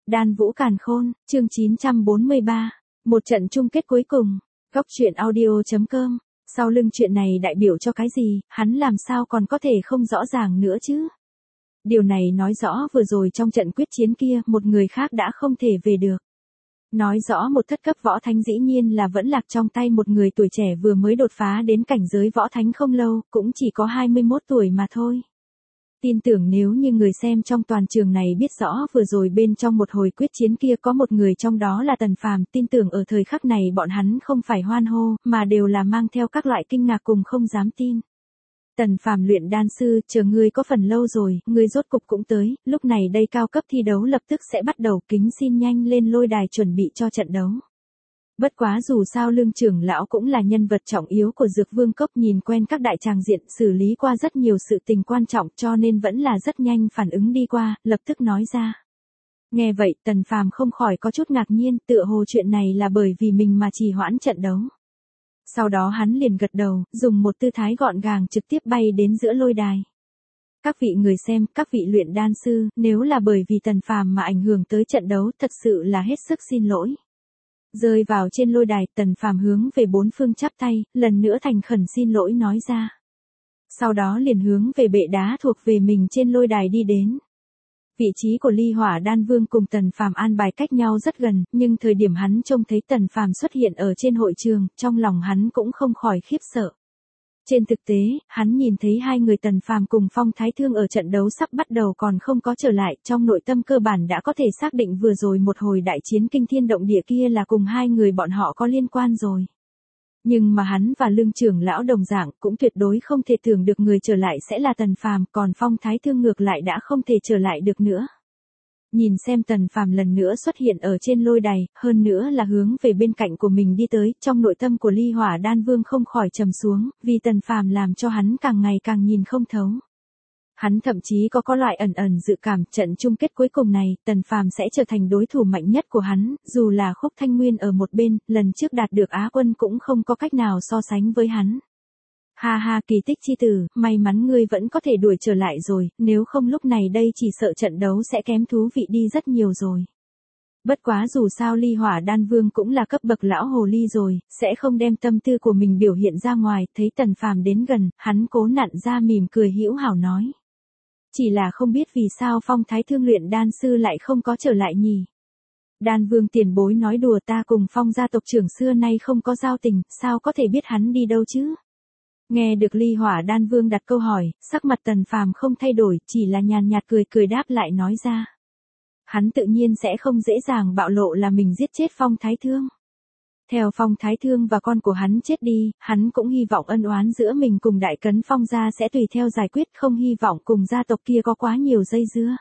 Đan Vũ Càn Khôn, chương 943. Một trận chung kết cuối cùng. Góc truyện audio.com. Sau lưng chuyện này đại biểu cho cái gì, hắn làm sao còn có thể không rõ ràng nữa chứ? Điều này nói rõ vừa rồi trong trận quyết chiến kia, một người khác đã không thể về được. Nói rõ một thất cấp võ thánh dĩ nhiên là vẫn lạc trong tay một người tuổi trẻ vừa mới đột phá đến cảnh giới võ thánh không lâu, cũng chỉ có 21 tuổi mà thôi. Tin tưởng nếu như người xem trong toàn trường này biết rõ vừa rồi bên trong một hồi quyết chiến kia có một người trong đó là Tần Phàm, tin tưởng ở thời khắc này bọn hắn không phải hoan hô, mà đều là mang theo các loại kinh ngạc cùng không dám tin. Tần Phàm luyện đan sư, chờ ngươi có phần lâu rồi, ngươi rốt cục cũng tới, lúc này đây cao cấp thi đấu lập tức sẽ bắt đầu, kính xin nhanh lên lôi đài chuẩn bị cho trận đấu. Bất quá dù sao Lương trưởng lão cũng là nhân vật trọng yếu của Dược Vương Cốc, nhìn quen các đại tràng diện, xử lý qua rất nhiều sự tình quan trọng, cho nên vẫn là rất nhanh phản ứng đi qua, lập tức nói ra. Nghe vậy, Tần Phàm không khỏi có chút ngạc nhiên, tựa hồ chuyện này là bởi vì mình mà trì hoãn trận đấu. Sau đó hắn liền gật đầu, dùng một tư thái gọn gàng trực tiếp bay đến giữa lôi đài. Các vị người xem, các vị luyện đan sư, nếu là bởi vì Tần Phàm mà ảnh hưởng tới trận đấu, thật sự là hết sức xin lỗi. Rơi vào trên lôi đài, Tần Phàm hướng về bốn phương chắp tay, lần nữa thành khẩn xin lỗi nói ra. Sau đó liền hướng về bệ đá thuộc về mình trên lôi đài đi đến. Vị trí của Ly Hỏa Đan Vương cùng Tần Phàm an bài cách nhau rất gần, nhưng thời điểm hắn trông thấy Tần Phàm xuất hiện ở trên hội trường, trong lòng hắn cũng không khỏi khiếp sợ. Trên thực tế, hắn nhìn thấy hai người Tần Phàm cùng Phong Thái Thương ở trận đấu sắp bắt đầu còn không có trở lại, trong nội tâm cơ bản đã có thể xác định vừa rồi một hồi đại chiến kinh thiên động địa kia là cùng hai người bọn họ có liên quan rồi. Nhưng mà hắn và Lương trưởng lão đồng dạng cũng tuyệt đối không thể tưởng được người trở lại sẽ là Tần Phàm, còn Phong Thái Thương ngược lại đã không thể trở lại được nữa. Nhìn xem Tần Phàm lần nữa xuất hiện ở trên lôi đài, hơn nữa là hướng về bên cạnh của mình đi tới, trong nội tâm của Ly Hỏa Đan Vương không khỏi trầm xuống, vì Tần Phàm làm cho hắn càng ngày càng nhìn không thấu. Hắn thậm chí có loại ẩn ẩn dự cảm trận chung kết cuối cùng này, Tần Phàm sẽ trở thành đối thủ mạnh nhất của hắn, dù là Khúc Thanh Nguyên ở một bên, lần trước đạt được Á quân cũng không có cách nào so sánh với hắn. Ha ha, kỳ tích chi tử, may mắn ngươi vẫn có thể đuổi trở lại rồi, nếu không lúc này đây chỉ sợ trận đấu sẽ kém thú vị đi rất nhiều rồi. Bất quá dù sao Ly Hỏa Đan Vương cũng là cấp bậc lão hồ ly rồi, sẽ không đem tâm tư của mình biểu hiện ra ngoài, thấy Tần Phàm đến gần, hắn cố nặn ra mỉm cười hữu hảo nói. Chỉ là không biết vì sao Phong Thái Thương luyện đan sư lại không có trở lại nhỉ. Đan Vương tiền bối nói đùa, ta cùng Phong gia tộc trưởng xưa nay không có giao tình, sao có thể biết hắn đi đâu chứ? Nghe được Ly Hỏa Đan Vương đặt câu hỏi, sắc mặt Tần Phàm không thay đổi, chỉ là nhàn nhạt cười cười đáp lại nói ra. Hắn tự nhiên sẽ không dễ dàng bạo lộ là mình giết chết Phong Thái Thương. Theo Phong Thái Thương và con của hắn chết đi, hắn cũng hy vọng ân oán giữa mình cùng Đại Cấn Phong gia sẽ tùy theo giải quyết, không hy vọng cùng gia tộc kia có quá nhiều dây dưa.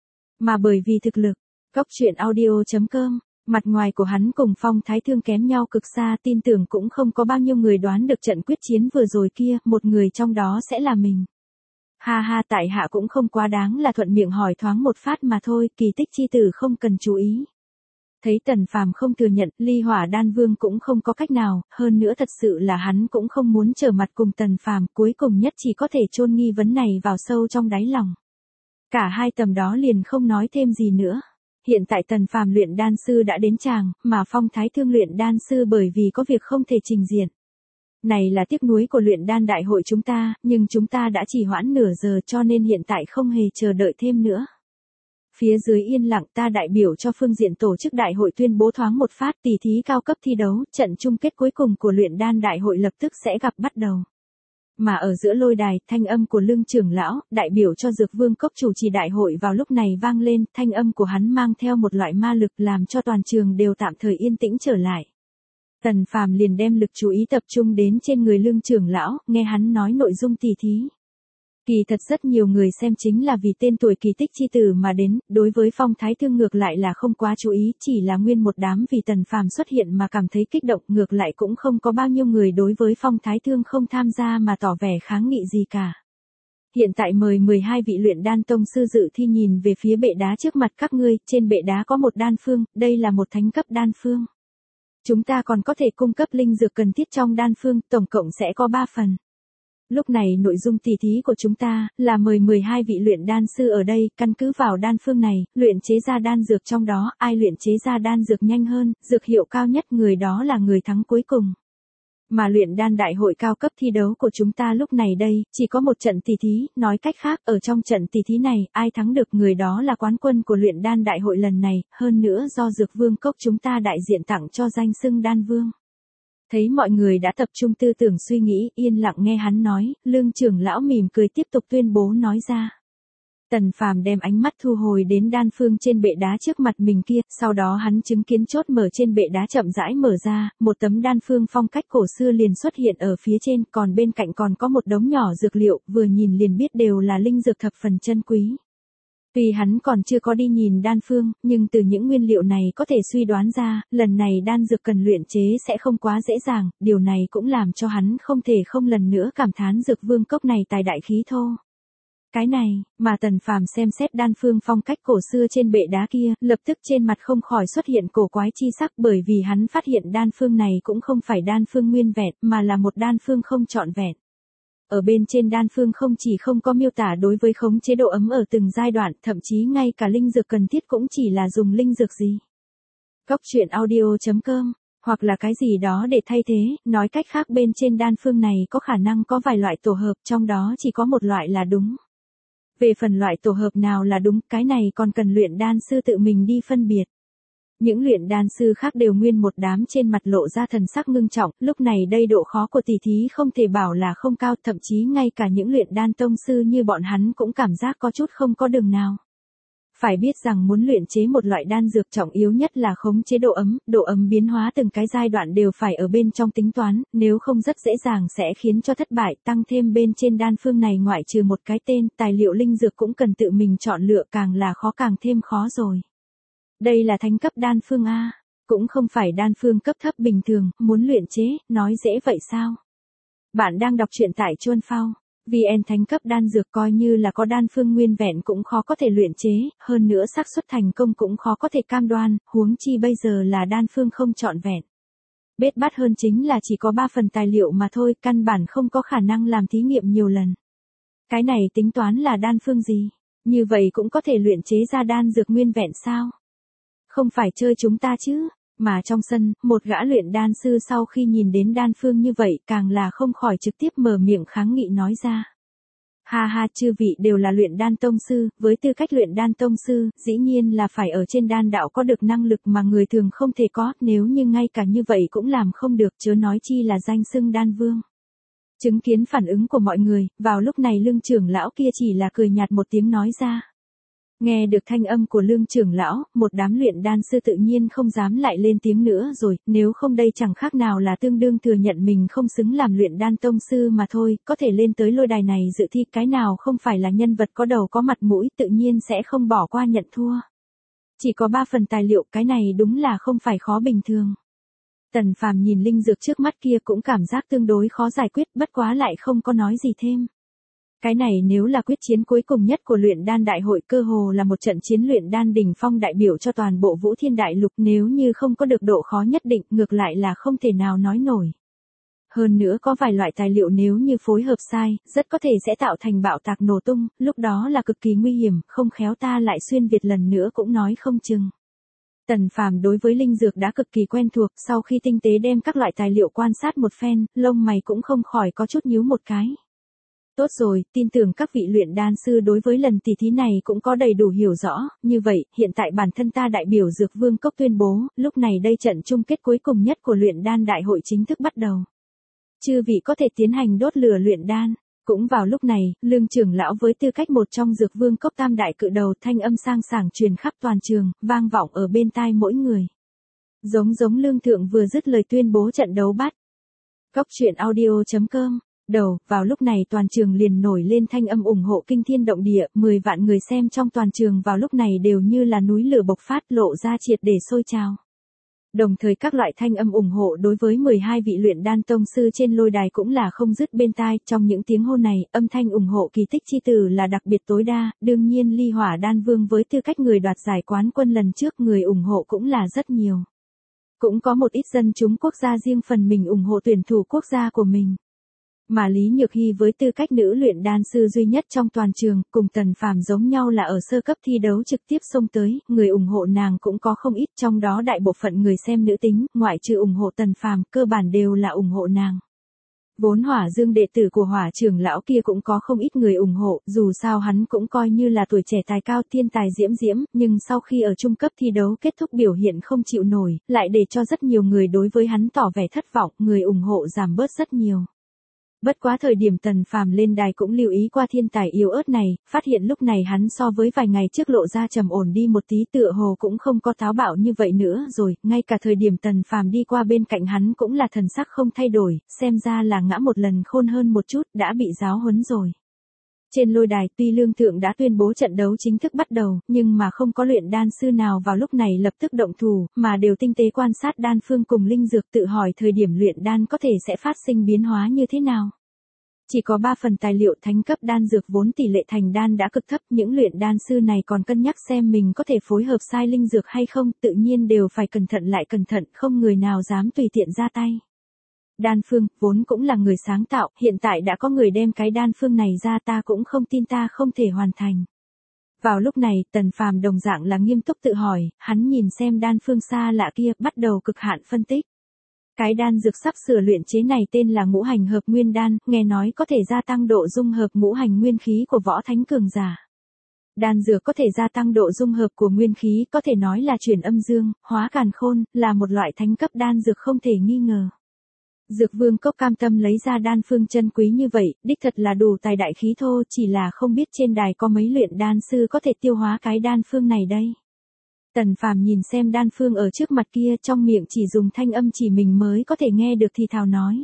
Mà bởi vì thực lực, góc truyện audio.com, mặt ngoài của hắn cùng Phong Thái Thương kém nhau cực xa, tin tưởng cũng không có bao nhiêu người đoán được trận quyết chiến vừa rồi kia, một người trong đó sẽ là mình. Ha ha, tại hạ cũng không quá đáng là thuận miệng hỏi thoáng một phát mà thôi, kỳ tích chi tử không cần chú ý. Thấy Tần Phàm không thừa nhận, Ly Hỏa Đan Vương cũng không có cách nào, hơn nữa thật sự là hắn cũng không muốn trở mặt cùng Tần Phàm, cuối cùng nhất chỉ có thể chôn nghi vấn này vào sâu trong đáy lòng. Cả hai tầm đó liền không nói thêm gì nữa. Hiện tại Tần Phàm luyện đan sư đã đến tràng, mà Phong Thái Thương luyện đan sư bởi vì có việc không thể trình diện. Này là tiếc nuối của luyện đan đại hội chúng ta, nhưng chúng ta đã trì hoãn nửa giờ cho nên hiện tại không hề chờ đợi thêm nữa. Phía dưới yên lặng, ta đại biểu cho phương diện tổ chức đại hội tuyên bố thoáng một phát, tỷ thí cao cấp thi đấu, trận chung kết cuối cùng của luyện đan đại hội lập tức sẽ gặp bắt đầu. Mà ở giữa lôi đài, thanh âm của Lương trưởng lão, đại biểu cho Dược Vương Cốc chủ trì đại hội vào lúc này vang lên, thanh âm của hắn mang theo một loại ma lực làm cho toàn trường đều tạm thời yên tĩnh trở lại. Tần Phàm liền đem lực chú ý tập trung đến trên người Lương trưởng lão, nghe hắn nói nội dung tỷ thí. Kỳ thật rất nhiều người xem chính là vì tên tuổi kỳ tích chi tử mà đến, đối với Phong Thái Thương ngược lại là không quá chú ý, chỉ là nguyên một đám vì Tần Phàm xuất hiện mà cảm thấy kích động, ngược lại cũng không có bao nhiêu người đối với Phong Thái Thương không tham gia mà tỏ vẻ kháng nghị gì cả. Hiện tại mời 12 vị luyện đan tông sư dự thi nhìn về phía bệ đá trước mặt các ngươi, trên bệ đá có một đan phương, đây là một thánh cấp đan phương. Chúng ta còn có thể cung cấp linh dược cần thiết trong đan phương, tổng cộng sẽ có 3 phần. Lúc này nội dung tỉ thí của chúng ta là mời 12 vị luyện đan sư ở đây, căn cứ vào đan phương này, luyện chế ra đan dược trong đó, ai luyện chế ra đan dược nhanh hơn, dược hiệu cao nhất người đó là người thắng cuối cùng. Mà luyện đan đại hội cao cấp thi đấu của chúng ta lúc này đây, chỉ có một trận tỉ thí, nói cách khác, ở trong trận tỉ thí này, ai thắng được người đó là quán quân của luyện đan đại hội lần này, hơn nữa do Dược Vương Cốc chúng ta đại diện tặng cho danh xưng đan vương. Thấy mọi người đã tập trung tư tưởng suy nghĩ, yên lặng nghe hắn nói, Lương trưởng lão mỉm cười tiếp tục tuyên bố nói ra. Tần Phàm đem ánh mắt thu hồi đến đan phương trên bệ đá trước mặt mình kia, sau đó hắn chứng kiến chốt mở trên bệ đá chậm rãi mở ra, một tấm đan phương phong cách cổ xưa liền xuất hiện ở phía trên, còn bên cạnh còn có một đống nhỏ dược liệu, vừa nhìn liền biết đều là linh dược thập phần chân quý. Tuy hắn còn chưa có đi nhìn đan phương, nhưng từ những nguyên liệu này có thể suy đoán ra, lần này đan dược cần luyện chế sẽ không quá dễ dàng, điều này cũng làm cho hắn không thể không lần nữa cảm thán Dược Vương Cốc này tài đại khí thô. Cái này, mà Tần Phàm xem xét đan phương phong cách cổ xưa trên bệ đá kia, lập tức trên mặt không khỏi xuất hiện cổ quái chi sắc bởi vì hắn phát hiện đan phương này cũng không phải đan phương nguyên vẹn, mà là một đan phương không trọn vẹn. Ở bên trên đan phương không chỉ không có miêu tả đối với khống chế độ ấm ở từng giai đoạn, thậm chí ngay cả linh dược cần thiết cũng chỉ là dùng linh dược gì. Góc truyện audio.com, hoặc là cái gì đó để thay thế, nói cách khác bên trên đan phương này có khả năng có vài loại tổ hợp, trong đó chỉ có một loại là đúng. Về phần loại tổ hợp nào là đúng, cái này còn cần luyện đan sư tự mình đi phân biệt. Những luyện đan sư khác đều nguyên một đám trên mặt lộ ra thần sắc ngưng trọng, lúc này đây độ khó của tỷ thí không thể bảo là không cao, thậm chí ngay cả những luyện đan tông sư như bọn hắn cũng cảm giác có chút không có đường nào. Phải biết rằng muốn luyện chế một loại đan dược trọng yếu nhất là khống chế độ ấm biến hóa từng cái giai đoạn đều phải ở bên trong tính toán, nếu không rất dễ dàng sẽ khiến cho thất bại, tăng thêm bên trên đan phương này ngoại trừ một cái tên, tài liệu linh dược cũng cần tự mình chọn lựa càng là khó càng thêm khó rồi. Đây là thánh cấp đan phương A, cũng không phải đan phương cấp thấp bình thường, muốn luyện chế, nói dễ vậy sao? Bạn đang đọc truyện tại Chuan Phao. VN thánh cấp đan dược coi như là có đan phương nguyên vẹn cũng khó có thể luyện chế, hơn nữa xác suất thành công cũng khó có thể cam đoan, huống chi bây giờ là đan phương không trọn vẹn. Bết bát hơn chính là chỉ có 3 phần tài liệu mà thôi, căn bản không có khả năng làm thí nghiệm nhiều lần. Cái này tính toán là đan phương gì? Như vậy cũng có thể luyện chế ra đan dược nguyên vẹn sao? Không phải chơi chúng ta chứ? Mà trong sân, một gã luyện đan sư sau khi nhìn đến đan phương như vậy càng là không khỏi trực tiếp mở miệng kháng nghị nói ra. Ha ha, chư vị đều là luyện đan tông sư, với tư cách luyện đan tông sư, dĩ nhiên là phải ở trên đan đạo có được năng lực mà người thường không thể có, nếu như ngay cả như vậy cũng làm không được, chớ nói chi là danh xưng đan vương. Chứng kiến phản ứng của mọi người, vào lúc này Lương trưởng lão kia chỉ là cười nhạt một tiếng nói ra. Nghe được thanh âm của Lương trưởng lão, một đám luyện đan sư tự nhiên không dám lại lên tiếng nữa rồi, nếu không đây chẳng khác nào là tương đương thừa nhận mình không xứng làm luyện đan tông sư mà thôi, có thể lên tới lôi đài này dự thi cái nào không phải là nhân vật có đầu có mặt mũi, tự nhiên sẽ không bỏ qua nhận thua. Chỉ có 3 phần tài liệu, cái này đúng là không phải khó bình thường. Tần Phàm nhìn linh dược trước mắt kia cũng cảm giác tương đối khó giải quyết, bất quá lại không có nói gì thêm. Cái này nếu là quyết chiến cuối cùng nhất của luyện đan đại hội, cơ hồ là một trận chiến luyện đan đỉnh phong đại biểu cho toàn bộ Vũ Thiên Đại Lục, nếu như không có được độ khó nhất định, ngược lại là không thể nào nói nổi. Hơn nữa có vài loại tài liệu nếu như phối hợp sai, rất có thể sẽ tạo thành bạo tạc nổ tung, lúc đó là cực kỳ nguy hiểm, không khéo ta lại xuyên Việt lần nữa cũng nói không chừng. Tần Phàm đối với linh dược đã cực kỳ quen thuộc, sau khi tinh tế đem các loại tài liệu quan sát một phen, lông mày cũng không khỏi có chút nhíu một cái. Tốt rồi, tin tưởng các vị luyện đan sư đối với lần tỷ thí này cũng có đầy đủ hiểu rõ, như vậy, hiện tại bản thân ta đại biểu Dược Vương Cốc tuyên bố, lúc này đây trận chung kết cuối cùng nhất của luyện đan đại hội chính thức bắt đầu. Chư vị có thể tiến hành đốt lửa luyện đan. Cũng vào lúc này, Lương trưởng lão với tư cách một trong Dược Vương Cốc tam đại cự đầu, thanh âm sang sảng truyền khắp toàn trường, vang vọng ở bên tai mỗi người. Giống Lương thượng vừa dứt lời tuyên bố trận đấu bắt. Góc truyện audio.com. Vào lúc này toàn trường liền nổi lên thanh âm ủng hộ kinh thiên động địa, 10 vạn người xem trong toàn trường vào lúc này đều như là núi lửa bộc phát, lộ ra triệt để sôi trào. Đồng thời các loại thanh âm ủng hộ đối với 12 vị luyện đan tông sư trên lôi đài cũng là không dứt bên tai, trong những tiếng hô này, âm thanh ủng hộ kỳ tích chi tử là đặc biệt tối đa, đương nhiên Ly Hỏa Đan Vương với tư cách người đoạt giải quán quân lần trước, người ủng hộ cũng là rất nhiều. Cũng có một ít dân chúng quốc gia riêng phần mình ủng hộ tuyển thủ quốc gia của mình. Mà Lý Nhược Hy với tư cách nữ luyện đan sư duy nhất trong toàn trường, cùng Tần Phàm giống nhau là ở sơ cấp thi đấu trực tiếp xông tới, người ủng hộ nàng cũng có không ít, trong đó đại bộ phận người xem nữ tính, ngoại trừ ủng hộ Tần Phàm, cơ bản đều là ủng hộ nàng. Vốn Hỏa Dương đệ tử của Hỏa trưởng lão kia cũng có không ít người ủng hộ, dù sao hắn cũng coi như là tuổi trẻ tài cao thiên tài diễm diễm, nhưng sau khi ở trung cấp thi đấu kết thúc biểu hiện không chịu nổi, lại để cho rất nhiều người đối với hắn tỏ vẻ thất vọng, người ủng hộ giảm bớt rất nhiều. Bất quá thời điểm Tần Phàm lên đài cũng lưu ý qua thiên tài yếu ớt này, phát hiện lúc này hắn so với vài ngày trước lộ ra trầm ổn đi một tí, tựa hồ cũng không có táo bạo như vậy nữa rồi, ngay cả thời điểm Tần Phàm đi qua bên cạnh hắn cũng là thần sắc không thay đổi, xem ra là ngã một lần khôn hơn một chút, đã bị giáo huấn rồi. Trên lôi đài tuy Lương Thượng đã tuyên bố trận đấu chính thức bắt đầu, nhưng mà không có luyện đan sư nào vào lúc này lập tức động thủ, mà đều tinh tế quan sát đan phương cùng linh dược, tự hỏi thời điểm luyện đan có thể sẽ phát sinh biến hóa như thế nào. Chỉ có 3 phần tài liệu thánh cấp đan dược vốn tỷ lệ thành đan đã cực thấp, những luyện đan sư này còn cân nhắc xem mình có thể phối hợp sai linh dược hay không, tự nhiên đều phải cẩn thận lại cẩn thận, không người nào dám tùy tiện ra tay. Đan phương, vốn cũng là người sáng tạo, hiện tại đã có người đem cái đan phương này ra, ta cũng không tin ta không thể hoàn thành. Vào lúc này, Tần Phàm đồng dạng là nghiêm túc tự hỏi, hắn nhìn xem đan phương xa lạ kia, bắt đầu cực hạn phân tích. Cái đan dược sắp sửa luyện chế này tên là ngũ hành hợp nguyên đan, nghe nói có thể gia tăng độ dung hợp ngũ hành nguyên khí của võ thánh cường giả. Đan dược có thể gia tăng độ dung hợp của nguyên khí, có thể nói là chuyển âm dương, hóa càn khôn, là một loại thánh cấp đan dược không thể nghi ngờ. Dược Vương Cốc cam tâm lấy ra đan phương chân quý như vậy, đích thật là đủ tài đại khí thô, chỉ là không biết trên đài có mấy luyện đan sư có thể tiêu hóa cái đan phương này đây. Tần Phàm nhìn xem đan phương ở trước mặt kia, trong miệng chỉ dùng thanh âm chỉ mình mới có thể nghe được thì thào nói.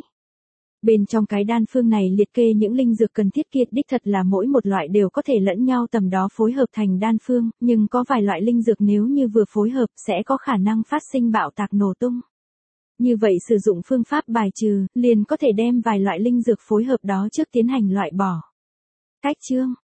Bên trong cái đan phương này liệt kê những linh dược cần thiết kia, đích thật là mỗi một loại đều có thể lẫn nhau tầm đó phối hợp thành đan phương, nhưng có vài loại linh dược nếu như vừa phối hợp sẽ có khả năng phát sinh bạo tạc nổ tung. Như vậy sử dụng phương pháp bài trừ, liền có thể đem vài loại linh dược phối hợp đó trước tiến hành loại bỏ. Cách chương